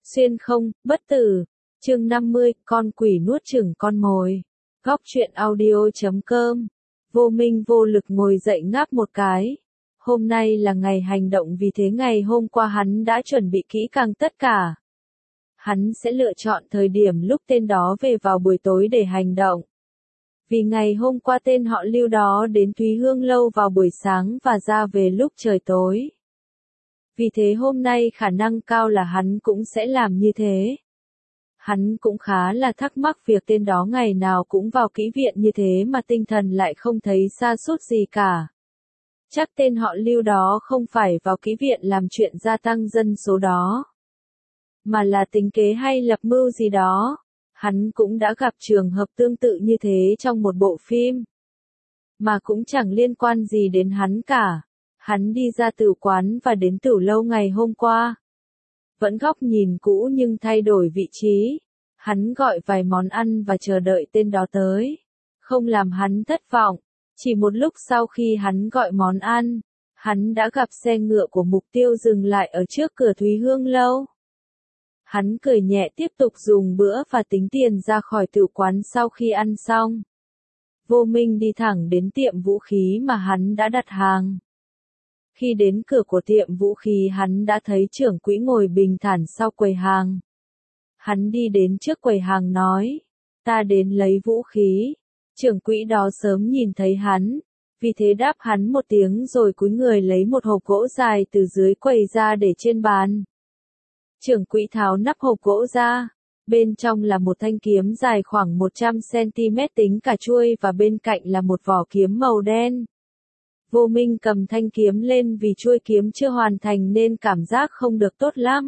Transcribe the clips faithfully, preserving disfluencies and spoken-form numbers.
Xuyên không, bất tử. Chương năm mươi, con quỷ nuốt chửng con mồi. Góc truyện audio chấm com. Vô Minh vô lực ngồi dậy ngáp một cái. Hôm nay là ngày hành động, vì thế ngày hôm qua hắn đã chuẩn bị kỹ càng tất cả. Hắn sẽ lựa chọn thời điểm lúc tên đó về vào buổi tối để hành động. Vì ngày hôm qua tên họ Lưu đó đến Thúy Hương Lâu vào buổi sáng và ra về lúc trời tối. Vì thế hôm nay khả năng cao là hắn cũng sẽ làm như thế. Hắn cũng khá là thắc mắc việc tên đó ngày nào cũng vào kỹ viện như thế mà tinh thần lại không thấy sa sút gì cả. Chắc tên họ Lưu đó không phải vào kỹ viện làm chuyện gia tăng dân số đó, mà là tính kế hay lập mưu gì đó. Hắn cũng đã gặp trường hợp tương tự như thế trong một bộ phim, mà cũng chẳng liên quan gì đến hắn cả. Hắn đi ra tử quán và đến Tửu Lâu ngày hôm qua. Vẫn góc nhìn cũ nhưng thay đổi vị trí. Hắn gọi vài món ăn và chờ đợi tên đó tới. Không làm hắn thất vọng. Chỉ một lúc sau khi hắn gọi món ăn, hắn đã gặp xe ngựa của mục tiêu dừng lại ở trước cửa Thúy Hương Lâu. Hắn cười nhẹ tiếp tục dùng bữa và tính tiền ra khỏi tử quán sau khi ăn xong. Vô Minh đi thẳng đến tiệm vũ khí mà hắn đã đặt hàng. Khi đến cửa của tiệm vũ khí hắn đã thấy trưởng quỹ ngồi bình thản sau quầy hàng. Hắn đi đến trước quầy hàng nói, ta đến lấy vũ khí. Trưởng quỹ đó sớm nhìn thấy hắn, vì thế đáp hắn một tiếng rồi cúi người lấy một hộp gỗ dài từ dưới quầy ra để trên bàn. Trưởng quỹ tháo nắp hộp gỗ ra, bên trong là một thanh kiếm dài khoảng một trăm xăng-ti-mét tính cả chuôi và bên cạnh là một vỏ kiếm màu đen. Vô Minh cầm thanh kiếm lên vì chuôi kiếm chưa hoàn thành nên cảm giác không được tốt lắm.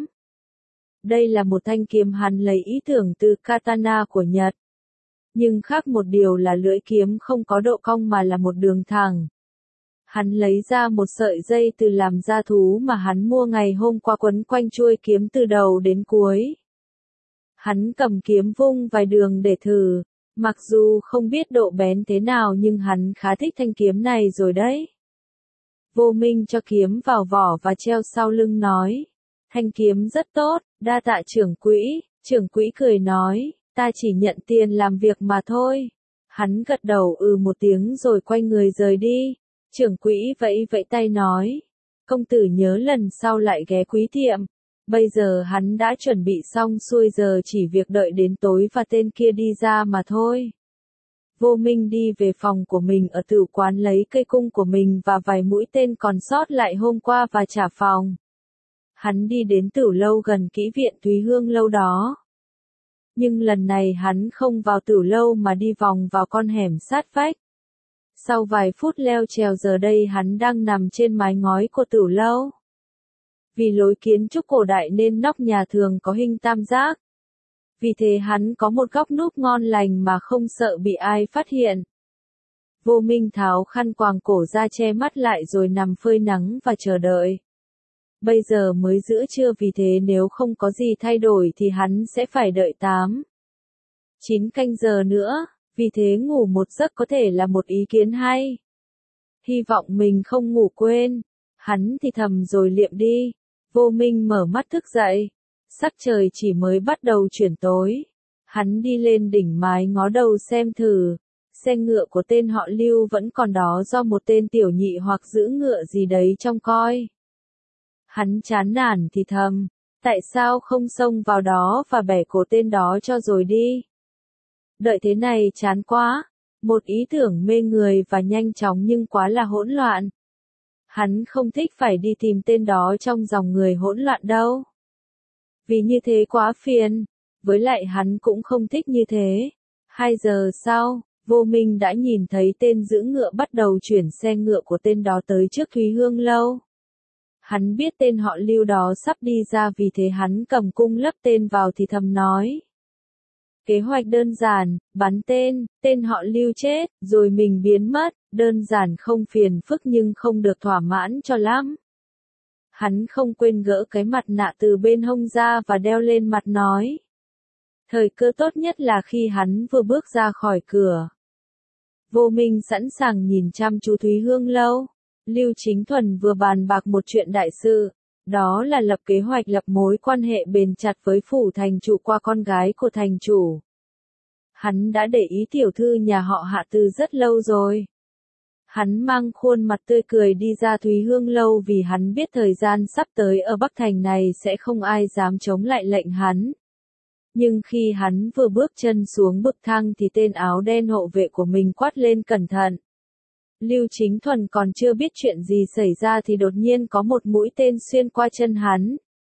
Đây là một thanh kiếm hắn lấy ý tưởng từ katana của Nhật. Nhưng khác một điều là lưỡi kiếm không có độ cong mà là một đường thẳng. Hắn lấy ra một sợi dây từ làm da thú mà hắn mua ngày hôm qua quấn quanh chuôi kiếm từ đầu đến cuối. Hắn cầm kiếm vung vài đường để thử, mặc dù không biết độ bén thế nào nhưng hắn khá thích thanh kiếm này rồi đấy. Vô Minh cho kiếm vào vỏ và treo sau lưng nói, thanh kiếm rất tốt, đa tạ trưởng quỹ. Trưởng quỹ cười nói, ta chỉ nhận tiền làm việc mà thôi. Hắn gật đầu ừ một tiếng rồi quay người rời đi. Trưởng quỹ vẫy vẫy tay nói, công tử nhớ lần sau lại ghé quý tiệm. Bây giờ hắn đã chuẩn bị xong xuôi, giờ chỉ việc đợi đến tối và tên kia đi ra mà thôi. Vô Minh đi về phòng của mình ở tử quán lấy cây cung của mình và vài mũi tên còn sót lại hôm qua và trả phòng. Hắn đi đến Tửu Lâu gần kỹ viện Thúy Hương Lâu đó. Nhưng lần này hắn không vào Tửu Lâu mà đi vòng vào con hẻm sát vách. Sau vài phút leo trèo giờ đây hắn đang nằm trên mái ngói của Tửu Lâu. Vì lối kiến trúc cổ đại nên nóc nhà thường có hình tam giác. Vì thế hắn có một góc núp ngon lành mà không sợ bị ai phát hiện. Vô Minh tháo khăn quàng cổ ra che mắt lại rồi nằm phơi nắng và chờ đợi. Bây giờ mới giữa trưa, vì thế nếu không có gì thay đổi thì hắn sẽ phải đợi tám, chín canh giờ nữa, vì thế ngủ một giấc có thể là một ý kiến hay. Hy vọng mình không ngủ quên. Hắn thì thầm rồi liệm đi. Vô Minh mở mắt thức dậy. Sắc trời chỉ mới bắt đầu chuyển tối. Hắn đi lên đỉnh mái ngó đầu xem thử. Xe ngựa của tên họ Lưu vẫn còn đó do một tên tiểu nhị hoặc giữ ngựa gì đấy trông coi. Hắn chán nản thì thầm, tại sao không xông vào đó và bẻ cổ tên đó cho rồi đi. Đợi thế này chán quá. Một ý tưởng mê người và nhanh chóng nhưng quá là hỗn loạn. Hắn không thích phải đi tìm tên đó trong dòng người hỗn loạn đâu. Vì như thế quá phiền. Với lại hắn cũng không thích như thế. Hai giờ sau, Vô Minh đã nhìn thấy tên giữ ngựa bắt đầu chuyển xe ngựa của tên đó tới trước Thúy Hương Lâu. Hắn biết tên họ Lưu đó sắp đi ra, vì thế hắn cầm cung lấp tên vào thì thầm nói. Kế hoạch đơn giản, bắn tên, tên họ Lưu chết, rồi mình biến mất, đơn giản không phiền phức nhưng không được thỏa mãn cho lắm. Hắn không quên gỡ cái mặt nạ từ bên hông ra và đeo lên mặt nói. Thời cơ tốt nhất là khi hắn vừa bước ra khỏi cửa. Vô Minh sẵn sàng nhìn chăm chú Thúy Hương Lâu. Lưu Chính Thuần vừa bàn bạc một chuyện đại sự. Đó là lập kế hoạch lập mối quan hệ bền chặt với phủ thành chủ qua con gái của thành chủ. Hắn đã để ý tiểu thư nhà họ Hạ từ rất lâu rồi. Hắn mang khuôn mặt tươi cười đi ra Thúy Hương Lâu vì hắn biết thời gian sắp tới ở Bắc Thành này sẽ không ai dám chống lại lệnh hắn. Nhưng khi hắn vừa bước chân xuống bậc thang thì tên áo đen hộ vệ của mình quát lên cẩn thận. Lưu Chính Thuần còn chưa biết chuyện gì xảy ra thì đột nhiên có một mũi tên xuyên qua chân hắn.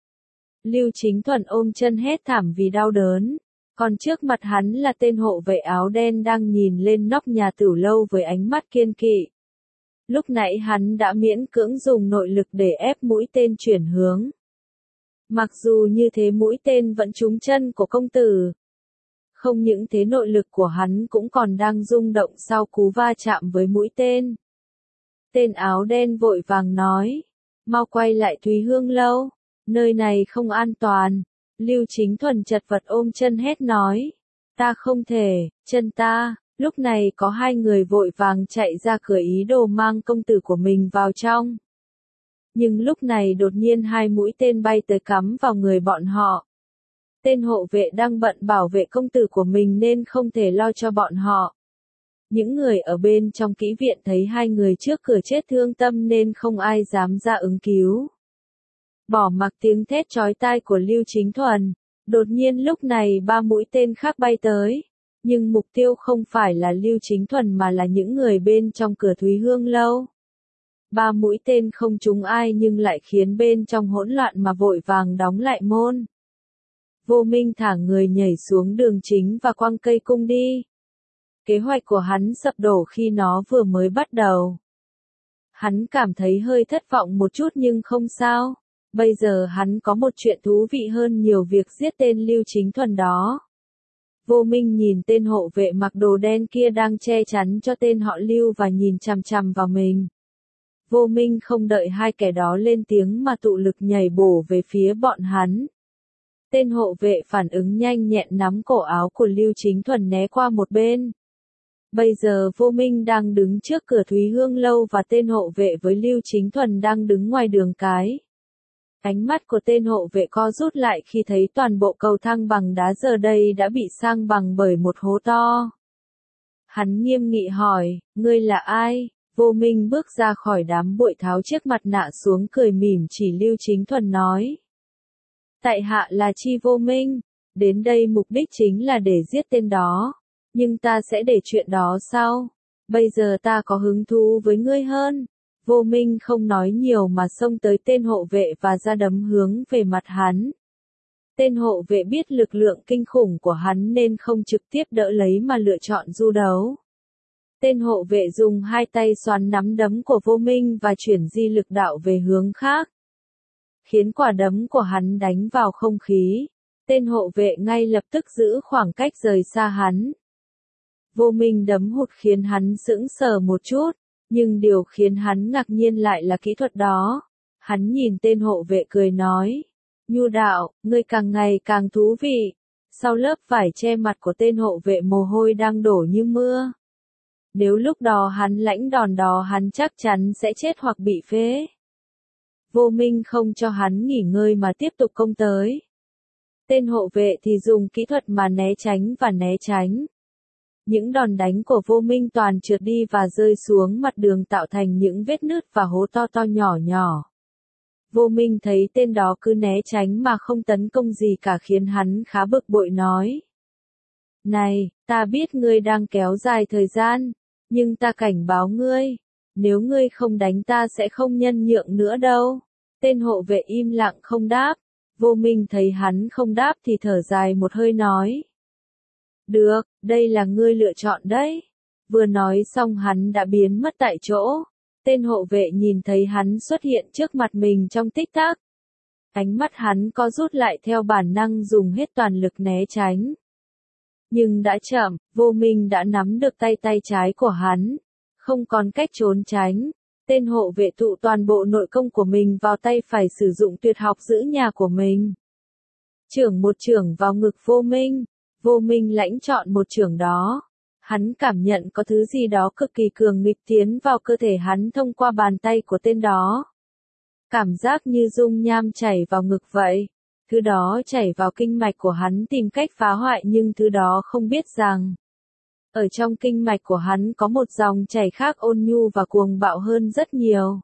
Lưu Chính Thuần ôm chân hét thảm vì đau đớn. Còn trước mặt hắn là tên hộ vệ áo đen đang nhìn lên nóc nhà Tửu Lâu với ánh mắt kiên kỵ. Lúc nãy hắn đã miễn cưỡng dùng nội lực để ép mũi tên chuyển hướng. Mặc dù như thế mũi tên vẫn trúng chân của công tử. Không những thế nội lực của hắn cũng còn đang rung động sau cú va chạm với mũi tên. Tên áo đen vội vàng nói, mau quay lại Thúy Hương Lâu, nơi này không an toàn. Lưu Chính Thuần chật vật ôm chân hét nói, ta không thể, chân ta. Lúc này có hai người vội vàng chạy ra cửa ý đồ mang công tử của mình vào trong. Nhưng lúc này đột nhiên hai mũi tên bay tới cắm vào người bọn họ. Tên hộ vệ đang bận bảo vệ công tử của mình nên không thể lo cho bọn họ. Những người ở bên trong kỹ viện thấy hai người trước cửa chết thương tâm nên không ai dám ra ứng cứu. Bỏ mặc tiếng thét chói tai của Lưu Chính Thuần, đột nhiên lúc này ba mũi tên khác bay tới. Nhưng mục tiêu không phải là Lưu Chính Thuần mà là những người bên trong cửa Thúy Hương Lâu. Ba mũi tên không trúng ai nhưng lại khiến bên trong hỗn loạn mà vội vàng đóng lại môn. Vô Minh thả người nhảy xuống đường chính và quăng cây cung đi. Kế hoạch của hắn sập đổ khi nó vừa mới bắt đầu. Hắn cảm thấy hơi thất vọng một chút nhưng không sao. Bây giờ hắn có một chuyện thú vị hơn nhiều việc giết tên Lưu Chính Thuần đó. Vô Minh nhìn tên hộ vệ mặc đồ đen kia đang che chắn cho tên họ Lưu và nhìn chằm chằm vào mình. Vô Minh không đợi hai kẻ đó lên tiếng mà tụ lực nhảy bổ về phía bọn hắn. Tên hộ vệ phản ứng nhanh nhẹn nắm cổ áo của Lưu Chính Thuần né qua một bên. Bây giờ Vô Minh đang đứng trước cửa Thúy Hương Lâu và tên hộ vệ với Lưu Chính Thuần đang đứng ngoài đường cái. Ánh mắt của tên hộ vệ co rút lại khi thấy toàn bộ cầu thang bằng đá giờ đây đã bị sang bằng bởi một hố to. Hắn nghiêm nghị hỏi, ngươi là ai? Vô Minh bước ra khỏi đám bụi tháo chiếc mặt nạ xuống cười mỉm chỉ Lưu Chính Thuần nói. Tại hạ là Chi Vô Minh, đến đây mục đích chính là để giết tên đó, nhưng ta sẽ để chuyện đó sau. Bây giờ ta có hứng thú với ngươi hơn. Vô Minh không nói nhiều mà xông tới tên hộ vệ và ra đấm hướng về mặt hắn. Tên hộ vệ biết lực lượng kinh khủng của hắn nên không trực tiếp đỡ lấy mà lựa chọn du đấu. Tên hộ vệ dùng hai tay xoắn nắm đấm của Vô Minh và chuyển di lực đạo về hướng khác. Khiến quả đấm của hắn đánh vào không khí. Tên hộ vệ ngay lập tức giữ khoảng cách rời xa hắn. Vô Minh đấm hụt khiến hắn sững sờ một chút. Nhưng điều khiến hắn ngạc nhiên lại là kỹ thuật đó. Hắn nhìn tên hộ vệ cười nói. Nhu đạo, ngươi càng ngày càng thú vị. Sau lớp vải che mặt của tên hộ vệ mồ hôi đang đổ như mưa. Nếu lúc đó hắn lãnh đòn đó hắn chắc chắn sẽ chết hoặc bị phế. Vô Minh không cho hắn nghỉ ngơi mà tiếp tục công tới. Tên hộ vệ thì dùng kỹ thuật mà né tránh và né tránh. Những đòn đánh của Vô Minh toàn trượt đi và rơi xuống mặt đường tạo thành những vết nứt và hố to to nhỏ nhỏ. Vô Minh thấy tên đó cứ né tránh mà không tấn công gì cả khiến hắn khá bực bội nói. Này, ta biết ngươi đang kéo dài thời gian, nhưng ta cảnh báo ngươi, nếu ngươi không đánh ta sẽ không nhân nhượng nữa đâu. Tên hộ vệ im lặng không đáp. Vô Minh thấy hắn không đáp thì thở dài một hơi nói. Được, đây là ngươi lựa chọn đấy. Vừa nói xong hắn đã biến mất tại chỗ. Tên hộ vệ nhìn thấy hắn xuất hiện trước mặt mình trong tích tắc. Ánh mắt hắn co rút lại theo bản năng dùng hết toàn lực né tránh. Nhưng đã chậm, Vô Minh đã nắm được tay tay trái của hắn. Không còn cách trốn tránh. Tên hộ vệ tụ toàn bộ nội công của mình vào tay phải sử dụng tuyệt học giữ nhà của mình. Chưởng một chưởng vào ngực Vô Minh. Vô Minh lãnh chọn một chưởng đó. Hắn cảm nhận có thứ gì đó cực kỳ cường nghịch tiến vào cơ thể hắn thông qua bàn tay của tên đó. cảm giác như dung nham chảy vào ngực vậy. Thứ đó chảy vào kinh mạch của hắn tìm cách phá hoại nhưng thứ đó không biết rằng ở trong kinh mạch của hắn có một dòng chảy khác ôn nhu và cuồng bạo hơn rất nhiều.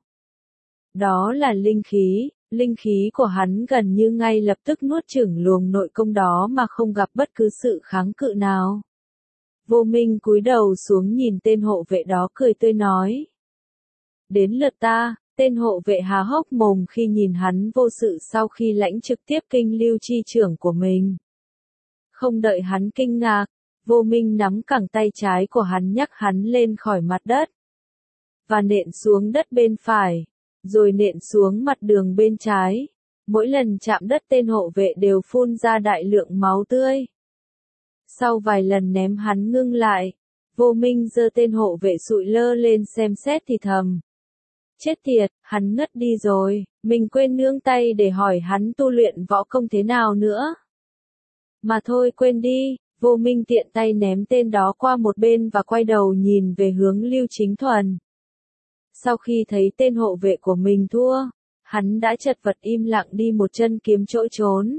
Đó là linh khí, linh khí của hắn gần như ngay lập tức nuốt chửng luồng nội công đó mà không gặp bất cứ sự kháng cự nào. Vô Minh cúi đầu xuống nhìn tên hộ vệ đó cười tươi nói. Đến lượt ta, tên hộ vệ há hốc mồm khi nhìn hắn vô sự sau khi lãnh trực tiếp kinh lưu chi trưởng của mình. Không đợi hắn kinh ngạc, Vô Minh nắm cẳng tay trái của hắn nhấc hắn lên khỏi mặt đất. Và nện xuống đất bên phải, rồi nện xuống mặt đường bên trái. Mỗi lần chạm đất tên hộ vệ đều phun ra đại lượng máu tươi. Sau vài lần ném hắn ngưng lại, Vô Minh giơ tên hộ vệ sụi lơ lên xem xét thì thầm. Chết tiệt, hắn ngất đi rồi, mình quên nương tay để hỏi hắn tu luyện võ công thế nào nữa. Mà thôi quên đi, Vô Minh tiện tay ném tên đó qua một bên và quay đầu nhìn về hướng Lưu Chính Thuần. Sau khi thấy tên hộ vệ của mình thua, hắn đã chật vật im lặng đi một chân kiếm chỗ trốn.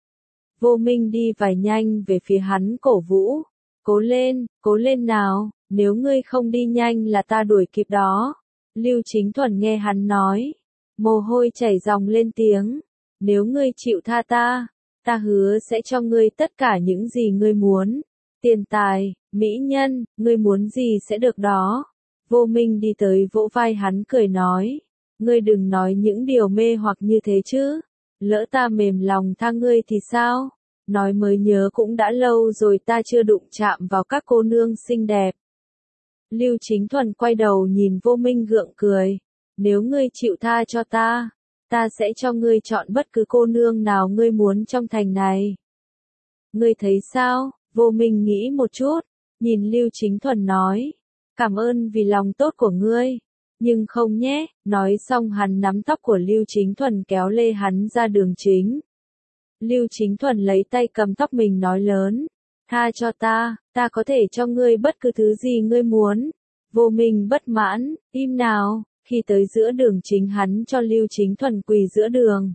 Vô Minh đi vài nhanh về phía hắn cổ vũ. Cố lên, cố lên nào, nếu ngươi không đi nhanh là ta đuổi kịp đó. Lưu Chính Thuần nghe hắn nói. Mồ hôi chảy ròng lên tiếng. Nếu ngươi chịu tha ta, ta hứa sẽ cho ngươi tất cả những gì ngươi muốn. Tiền tài, mỹ nhân, ngươi muốn gì sẽ được đó. Vô Minh đi tới vỗ vai hắn cười nói. Ngươi đừng nói những điều mê hoặc như thế chứ. Lỡ ta mềm lòng tha ngươi thì sao? Nói mới nhớ cũng đã lâu rồi ta chưa đụng chạm vào các cô nương xinh đẹp. Lưu Chính Thuần quay đầu nhìn Vô Minh gượng cười. Nếu ngươi chịu tha cho ta, ta sẽ cho ngươi chọn bất cứ cô nương nào ngươi muốn trong thành này. Ngươi thấy sao? Vô Minh nghĩ một chút, nhìn Lưu Chính Thuần nói. Cảm ơn vì lòng tốt của ngươi. Nhưng không nhé, nói xong hắn nắm tóc của Lưu Chính Thuần kéo lê hắn ra đường chính. Lưu Chính Thuần lấy tay cầm tóc mình nói lớn. Tha cho ta, ta có thể cho ngươi bất cứ thứ gì ngươi muốn. Vô Minh bất mãn, im nào, khi tới giữa đường chính hắn cho Lưu Chính Thuần quỳ giữa đường.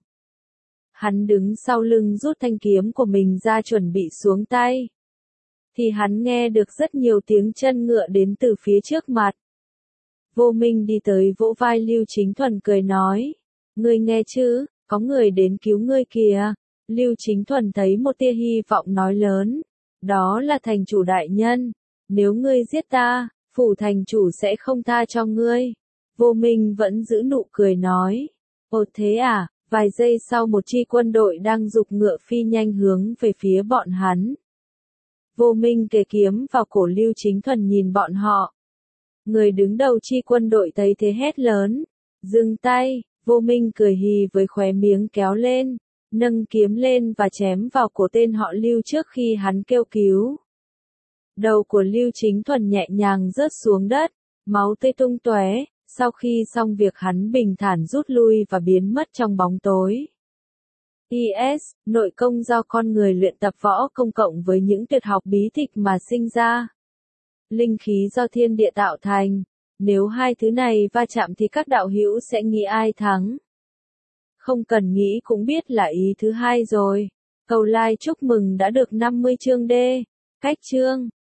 Hắn đứng sau lưng rút thanh kiếm của mình ra chuẩn bị xuống tay. Thì hắn nghe được rất nhiều tiếng chân ngựa đến từ phía trước mặt. Vô Minh đi tới vỗ vai Lưu Chính Thuần cười nói. Ngươi nghe chứ, có người đến cứu ngươi kìa. Lưu Chính Thuần thấy một tia hy vọng nói lớn. Đó là thành chủ đại nhân. Nếu ngươi giết ta, phủ thành chủ sẽ không tha cho ngươi. Vô Minh vẫn giữ nụ cười nói. Ồ thế à, vài giây sau một chi quân đội đang giục ngựa phi nhanh hướng về phía bọn hắn. Vô Minh kề kiếm vào cổ Lưu Chính Thuần nhìn bọn họ. Người đứng đầu chi quân đội thấy thế hét lớn. Dừng tay, Vô Minh cười hì với khóe miếng kéo lên. Nâng kiếm lên và chém vào cổ tên họ Lưu trước khi hắn kêu cứu. Đầu của Lưu Chính Thuần nhẹ nhàng rớt xuống đất, máu tươi tung tóe. Sau khi xong việc hắn bình thản rút lui và biến mất trong bóng tối. i ét, nội công do con người luyện tập võ công cộng với những tuyệt học bí tịch mà sinh ra. Linh khí do thiên địa tạo thành. Nếu hai thứ này va chạm thì các đạo hữu sẽ nghĩ ai thắng. Không cần nghĩ cũng biết là ý thứ hai rồi. Cầu like chúc mừng đã được năm mươi chương D. Cách chương